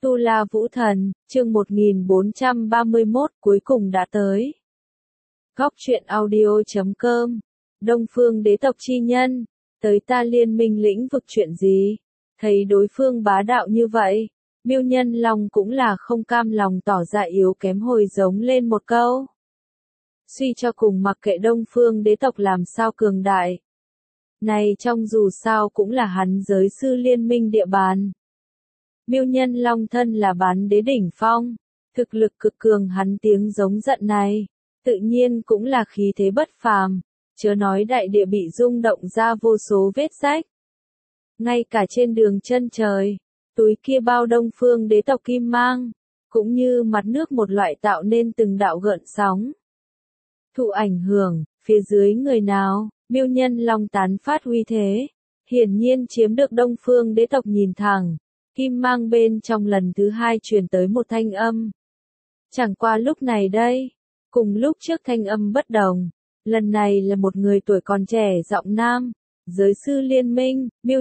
Tu La Vũ Thần, chương 1431 cuối cùng đã tới. Góc truyện audio.com. Đông Phương đế tộc chi nhân, tới ta liên minh lĩnh vực chuyện gì? Thấy đối phương bá đạo như vậy, Miêu Nhân Long cũng là không cam lòng tỏ ra yếu kém hồi giống lên một câu. Suy cho cùng mặc kệ Đông Phương đế tộc làm sao cường đại. Này trong dù sao cũng là hắn giới sư liên minh địa bàn. Miêu Nhân Long thân là bán đế đỉnh phong, thực lực cực cường, hắn tiếng giống giận này, tự nhiên cũng là khí thế bất phàm, chớ nói đại địa bị rung động ra vô số vết rách. Ngay cả trên đường chân trời, túi kia bao Đông Phương đế tộc kim mang, cũng như mặt nước một loại tạo nên từng đạo gợn sóng. Thụ ảnh hưởng, phía dưới người nào, Miêu Nhân Long tán phát uy thế, hiển nhiên chiếm được Đông Phương đế tộc nhìn thẳng. Kim mang bên trong lần thứ hai truyền tới một thanh âm. Chẳng qua lúc này đây, cùng lúc trước thanh âm bất đồng, lần này là một người tuổi còn trẻ giọng nam, giới sư liên minh, Miêu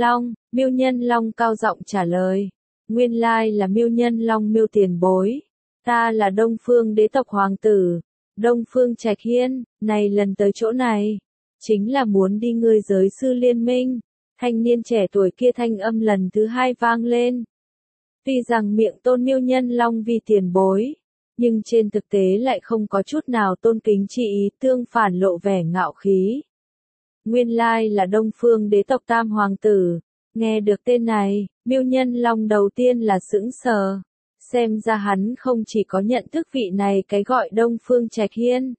Nhân Long cao giọng trả lời, nguyên lai là Miêu Nhân Long Miêu tiền bối, ta là Đông Phương đế tộc hoàng tử, Đông Phương Trạch Hiên, này lần tới chỗ này, chính là muốn đi ngươi giới sư liên minh. Thanh niên trẻ tuổi kia thanh âm lần thứ hai vang lên. Tuy rằng miệng tôn Miêu Nhân Long vì tiền bối, nhưng trên thực tế lại không có chút nào tôn kính chi ý, tương phản lộ vẻ ngạo khí. Nguyên lai là Đông Phương đế tộc tam hoàng tử, nghe được tên này, Miêu Nhân Long đầu tiên là sững sờ, xem ra hắn không chỉ có nhận thức vị này cái gọi Đông Phương Trạch Hiên,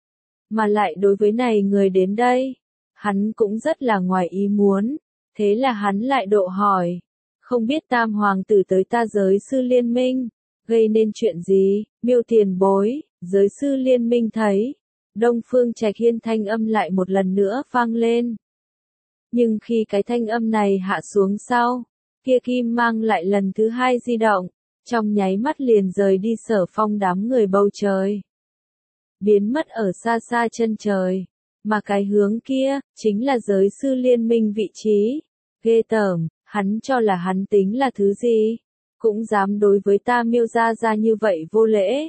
mà lại đối với này người đến đây, hắn cũng rất là ngoài ý muốn. Thế là hắn lại độ hỏi, không biết tam hoàng tử tới ta giới sư liên minh, gây nên chuyện gì, Miêu tiền bối, giới sư liên minh thấy, Đông Phương Trạch Hiên thanh âm lại một lần nữa vang lên. Nhưng khi cái thanh âm này hạ xuống sau, kia kim mang lại lần thứ hai di động, trong nháy mắt liền rời đi Sở Phong đám người bầu trời. Biến mất ở xa xa chân trời. Mà cái hướng kia, chính là giới sư liên minh vị trí. Ghê tởm, hắn cho là hắn tính là thứ gì? Cũng dám đối với ta Miêu gia gia như vậy vô lễ.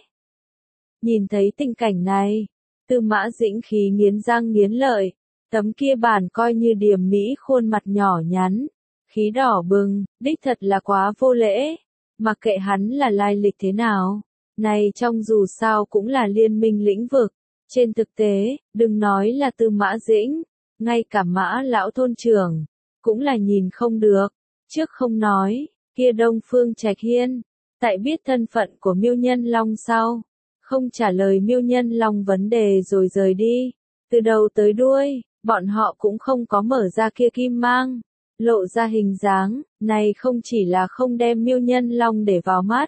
Nhìn thấy tình cảnh này, Tư Mã Dĩnh khí nghiến răng nghiến lợi, tấm kia bản coi như điềm mỹ khuôn mặt nhỏ nhắn, khí đỏ bừng, đích thật là quá vô lễ. Mặc kệ hắn là lai lịch thế nào, này trong dù sao cũng là liên minh lĩnh vực. Trên thực tế, đừng nói là Tư Mã Dĩnh, ngay cả Mã lão thôn trưởng, cũng là nhìn không được. Trước không nói, kia Đông Phương Trạch Hiên, tại biết thân phận của Miêu Nhân Long sau, không trả lời Miêu Nhân Long vấn đề rồi rời đi. Từ đầu tới đuôi, bọn họ cũng không có mở ra kia kim mang, lộ ra hình dáng, này không chỉ là không đem Miêu Nhân Long để vào mắt.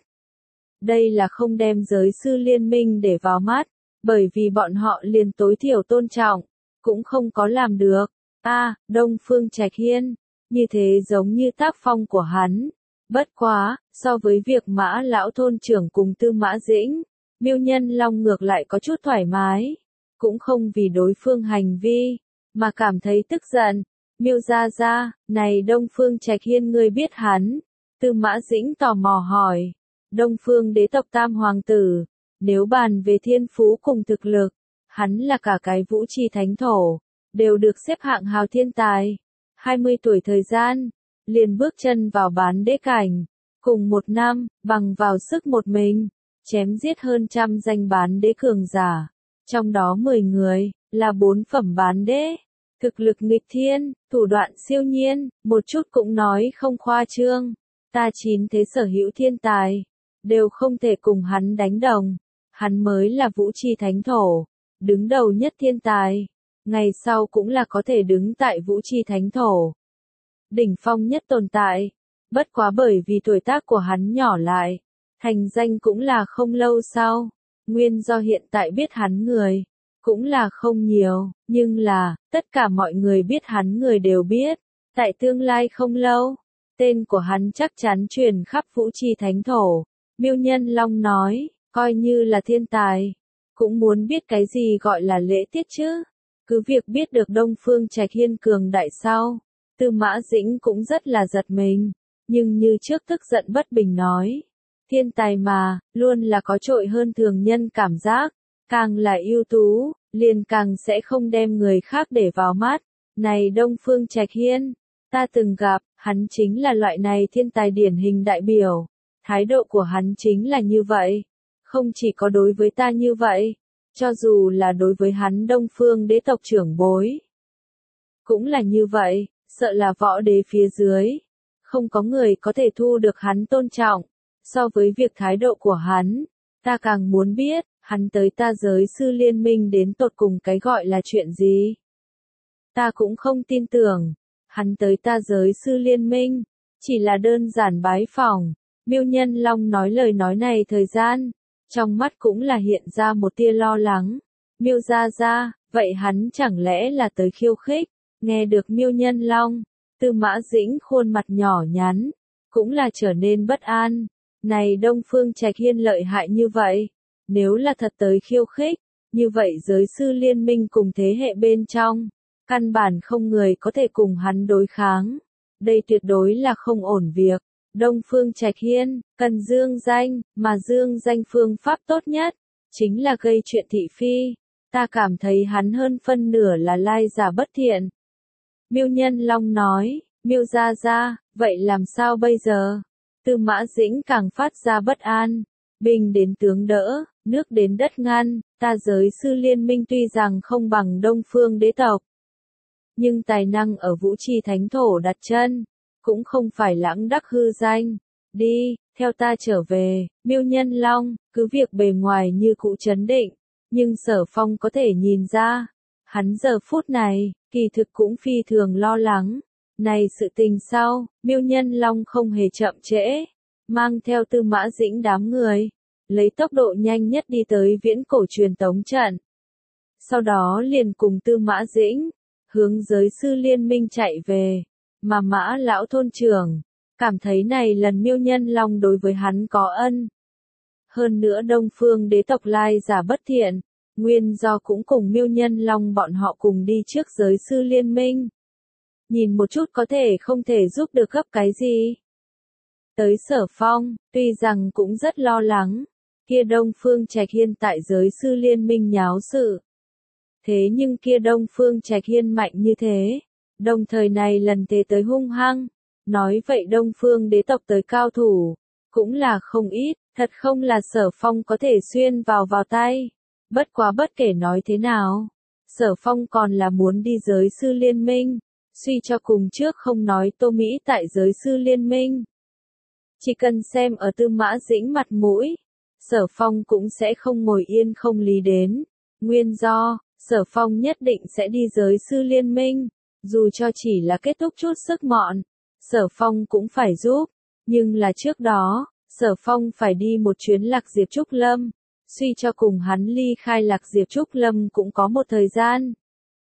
Đây là không đem giới sư liên minh để vào mắt. Bởi vì bọn họ liền tối thiểu tôn trọng, cũng không có làm được. Đông Phương Trạch Hiên, như thế giống như tác phong của hắn. Bất quá, so với việc Mã lão thôn trưởng cùng Tư Mã Dĩnh, Miêu Nhân Long ngược lại có chút thoải mái, cũng không vì đối phương hành vi, mà cảm thấy tức giận. Miêu gia gia, này Đông Phương Trạch Hiên ngươi biết hắn? Tư Mã Dĩnh tò mò hỏi. Đông Phương đế tộc tam hoàng tử. Nếu bàn về thiên phú cùng thực lực, hắn là cả cái vũ tri thánh thổ, đều được xếp hạng hào thiên tài. 20 tuổi thời gian, liền bước chân vào bán đế cảnh, cùng một năm, bằng vào sức một mình, chém giết hơn trăm danh bán đế cường giả, trong đó 10 người, là 4 phẩm bán đế. Thực lực nghịch thiên, thủ đoạn siêu nhiên, một chút cũng nói không khoa trương. Ta 9 thế sở hữu thiên tài, đều không thể cùng hắn đánh đồng. Hắn mới là vũ tri thánh thổ, đứng đầu nhất thiên tài, ngày sau cũng là có thể đứng tại vũ tri thánh thổ. Đỉnh phong nhất tồn tại, bất quá bởi vì tuổi tác của hắn nhỏ lại, thành danh cũng là không lâu sau, nguyên do hiện tại biết hắn người, cũng là không nhiều, nhưng là, tất cả mọi người biết hắn người đều biết, tại tương lai không lâu, tên của hắn chắc chắn truyền khắp vũ tri thánh thổ. Miêu Nhân Long nói. Coi như là thiên tài, cũng muốn biết cái gì gọi là lễ tiết chứ. Cứ việc biết được Đông Phương Trạch Hiên cường đại sau, Tư Mã Dĩnh cũng rất là giật mình, nhưng như trước tức giận bất bình nói. Thiên tài mà, luôn là có trội hơn thường nhân cảm giác, càng là ưu tú, liền càng sẽ không đem người khác để vào mắt. Này Đông Phương Trạch Hiên, ta từng gặp, hắn chính là loại này thiên tài điển hình đại biểu. Thái độ của hắn chính là như vậy. Không chỉ có đối với ta như vậy, cho dù là đối với hắn Đông Phương đế tộc trưởng bối. Cũng là như vậy, sợ là võ đế phía dưới. Không có người có thể thu được hắn tôn trọng. So với việc thái độ của hắn, ta càng muốn biết, hắn tới ta giới sư liên minh đến tột cùng cái gọi là chuyện gì. Ta cũng không tin tưởng, hắn tới ta giới sư liên minh, chỉ là đơn giản bái phỏng. Miêu Nhân Long nói lời nói này thời gian, trong mắt cũng là hiện ra một tia lo lắng. Miêu gia gia, vậy hắn chẳng lẽ là tới khiêu khích? Nghe được Miêu Nhân Long, Tư Mã Dĩnh khuôn mặt nhỏ nhắn, cũng là trở nên bất an. Này Đông Phương Trạch Hiên lợi hại như vậy, nếu là thật tới khiêu khích, như vậy giới sư liên minh cùng thế hệ bên trong, căn bản không người có thể cùng hắn đối kháng. Đây tuyệt đối là không ổn việc. Đông Phương Trạch Hiên, cần dương danh, mà dương danh phương pháp tốt nhất, chính là gây chuyện thị phi. Ta cảm thấy hắn hơn phân nửa là lai giả bất thiện. Miêu Nhân Long nói, Miêu gia gia, vậy làm sao bây giờ? Tư Mã Dĩnh càng phát ra bất an. Binh đến tướng đỡ, nước đến đất ngăn, ta giới sư liên minh tuy rằng không bằng Đông Phương đế tộc. Nhưng tài năng ở Vũ Trì Thánh Thổ đặt chân, cũng không phải lãng đắc hư danh. Đi, theo ta trở về. Miêu Nhân Long, cứ việc bề ngoài như cũ trấn định, nhưng Sở Phong có thể nhìn ra, hắn giờ phút này, kỳ thực cũng phi thường lo lắng. Này sự tình sau, Miêu Nhân Long không hề chậm trễ, mang theo Tư Mã Dĩnh đám người, lấy tốc độ nhanh nhất đi tới viễn cổ truyền tống trận. Sau đó liền cùng Tư Mã Dĩnh, hướng giới sư liên minh chạy về, mà Mã lão thôn trưởng, cảm thấy này lần Miêu Nhân Long đối với hắn có ân. Hơn nữa Đông Phương đế tộc lai giả bất thiện, nguyên do cũng cùng Miêu Nhân Long bọn họ cùng đi trước giới sư liên minh. Nhìn một chút có thể không thể giúp được gấp cái gì. Tới Sở Phong, tuy rằng cũng rất lo lắng, kia Đông Phương Trạch Hiên tại giới sư liên minh nháo sự. Thế nhưng kia Đông Phương Trạch Hiên mạnh như thế, đồng thời này lần thế tới hung hăng, nói vậy Đông Phương đế tộc tới cao thủ, cũng là không ít, thật không là Sở Phong có thể xuyên vào tay. Bất quá bất kể nói thế nào, Sở Phong còn là muốn đi giới sư liên minh, suy cho cùng trước không nói Tô Mỹ tại giới sư liên minh. Chỉ cần xem ở Tư Mã Dĩnh mặt mũi, Sở Phong cũng sẽ không ngồi yên không lý đến. Nguyên do, Sở Phong nhất định sẽ đi giới sư liên minh, dù cho chỉ là kết thúc chút sức mọn, Sở Phong cũng phải giúp, nhưng là trước đó, Sở Phong phải đi một chuyến Lạc Diệp Trúc Lâm, suy cho cùng hắn ly khai Lạc Diệp Trúc Lâm cũng có một thời gian.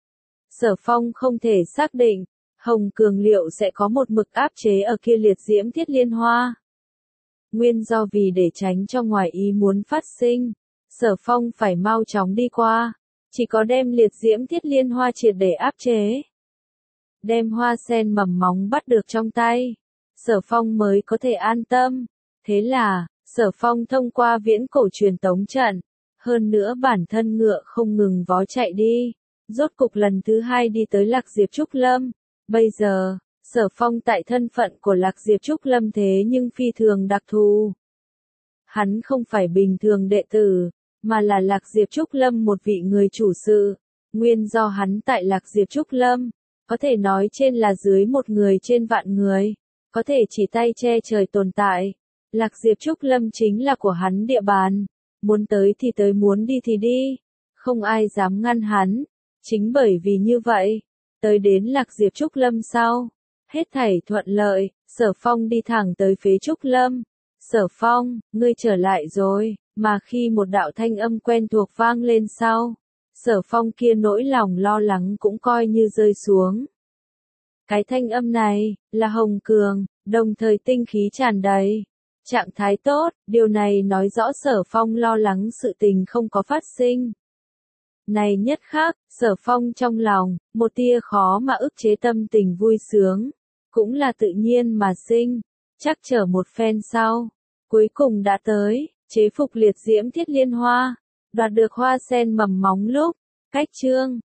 Sở Phong không thể xác định, Hồng Cường liệu sẽ có một mực áp chế ở kia liệt diễm thiết liên hoa. Nguyên do vì để tránh cho ngoài ý muốn phát sinh, Sở Phong phải mau chóng đi qua, chỉ có đem liệt diễm thiết liên hoa triệt để áp chế. Đem hoa sen mầm móng bắt được trong tay, Sở Phong mới có thể an tâm. Thế là, Sở Phong thông qua viễn cổ truyền tống trận, hơn nữa bản thân ngựa không ngừng vó chạy đi, rốt cục lần thứ hai đi tới Lạc Diệp Trúc Lâm. Bây giờ, Sở Phong tại thân phận của Lạc Diệp Trúc Lâm thế nhưng phi thường đặc thù. Hắn không phải bình thường đệ tử, mà là Lạc Diệp Trúc Lâm một vị người chủ sự. Nguyên do hắn tại Lạc Diệp Trúc Lâm, có thể nói trên là dưới một người trên vạn người, có thể chỉ tay che trời tồn tại. Lạc Diệp Trúc Lâm chính là của hắn địa bàn, muốn tới thì tới, muốn đi thì đi, không ai dám ngăn hắn. Chính bởi vì như vậy, tới đến Lạc Diệp Trúc Lâm sau, hết thảy thuận lợi, Sở Phong đi thẳng tới phía Trúc Lâm. Sở Phong, ngươi trở lại rồi, mà khi một đạo thanh âm quen thuộc vang lên sau, Sở Phong kia nỗi lòng lo lắng cũng coi như rơi xuống. Cái thanh âm này, là Hồng Cường, đồng thời tinh khí tràn đầy. Trạng thái tốt, điều này nói rõ Sở Phong lo lắng sự tình không có phát sinh. Này nhất khác, Sở Phong trong lòng, một tia khó mà ức chế tâm tình vui sướng, cũng là tự nhiên mà sinh. Chắc chở một phen sau, cuối cùng đã tới, chế phục liệt diễm thiết liên hoa, đoạt được hoa sen mầm móng lúc, cách chương.